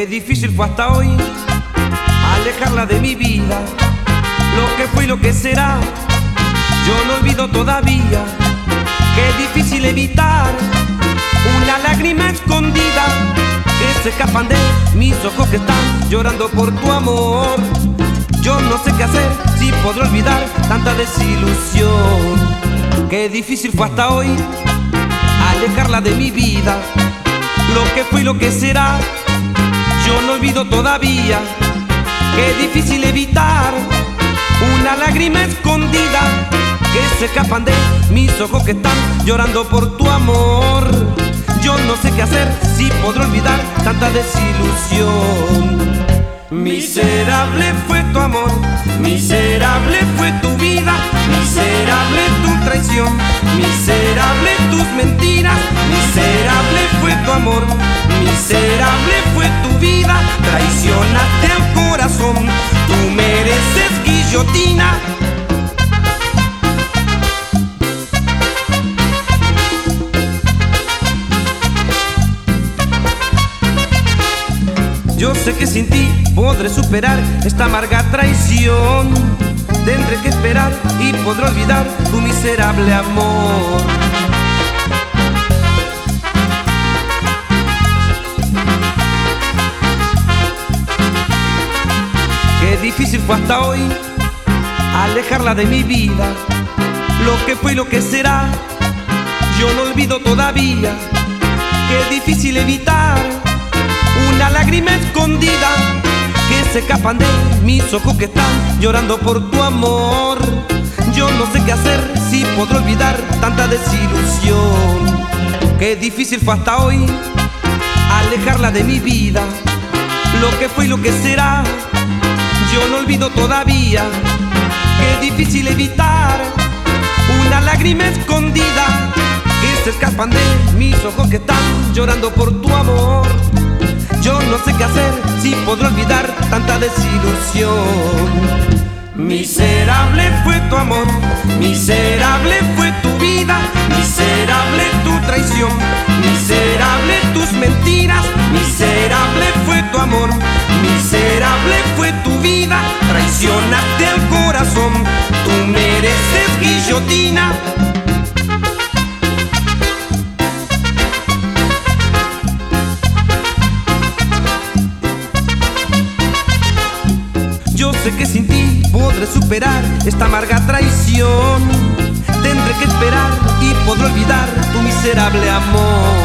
Qué difícil fue hasta hoy alejarla de mi vida. Lo que fue y lo que será, yo no olvido todavía. Qué difícil evitar una lágrima escondida que se escapan de mis ojos que están llorando por tu amor. Yo no sé qué hacer, si podré olvidar tanta desilusión. Qué difícil fue hasta hoy alejarla de mi vida. Lo que fue y lo que será, yo no olvido todavía. Qué difícil evitar una lágrima escondida que se escapan de mis ojos que están llorando por tu amor. Yo no sé qué hacer, si podré olvidar tanta desilusión. Miserable fue tu amor, miserable fue tu vida, miserable tu traición, miserable tus mentiras, miserable fue tu amor, miserable fue tu vida, traicionaste al corazón, tú mereces guillotina. Yo sé que sin ti podré superar esta amarga traición. Tendré que esperar y podré olvidar tu miserable amor. Qué difícil fue hasta hoy alejarla de mi vida. Lo que fue y lo que será, yo no olvido todavía. Qué difícil evitar una lágrima escondida que se escapan de mis ojos que están llorando por tu amor. Yo no sé qué hacer, si podré olvidar tanta desilusión. Qué difícil fue hasta hoy alejarla de mi vida. Lo que fue y lo que será, yo no olvido todavía. Qué difícil evitar una lágrima escondida que se escapan de mis ojos que están llorando por tu amor. Yo no sé qué hacer, si podré olvidar tanta desilusión. Miserable fue tu amor, miserable fue tu vida, miserable tu traición, miserable tus mentiras, miserable fue tu amor, miserable fue tu vida, traicionaste al corazón, tú mereces guillotina. Yo sé que sin ti podré superar esta amarga traición. Tendré que esperar y podré olvidar tu miserable amor.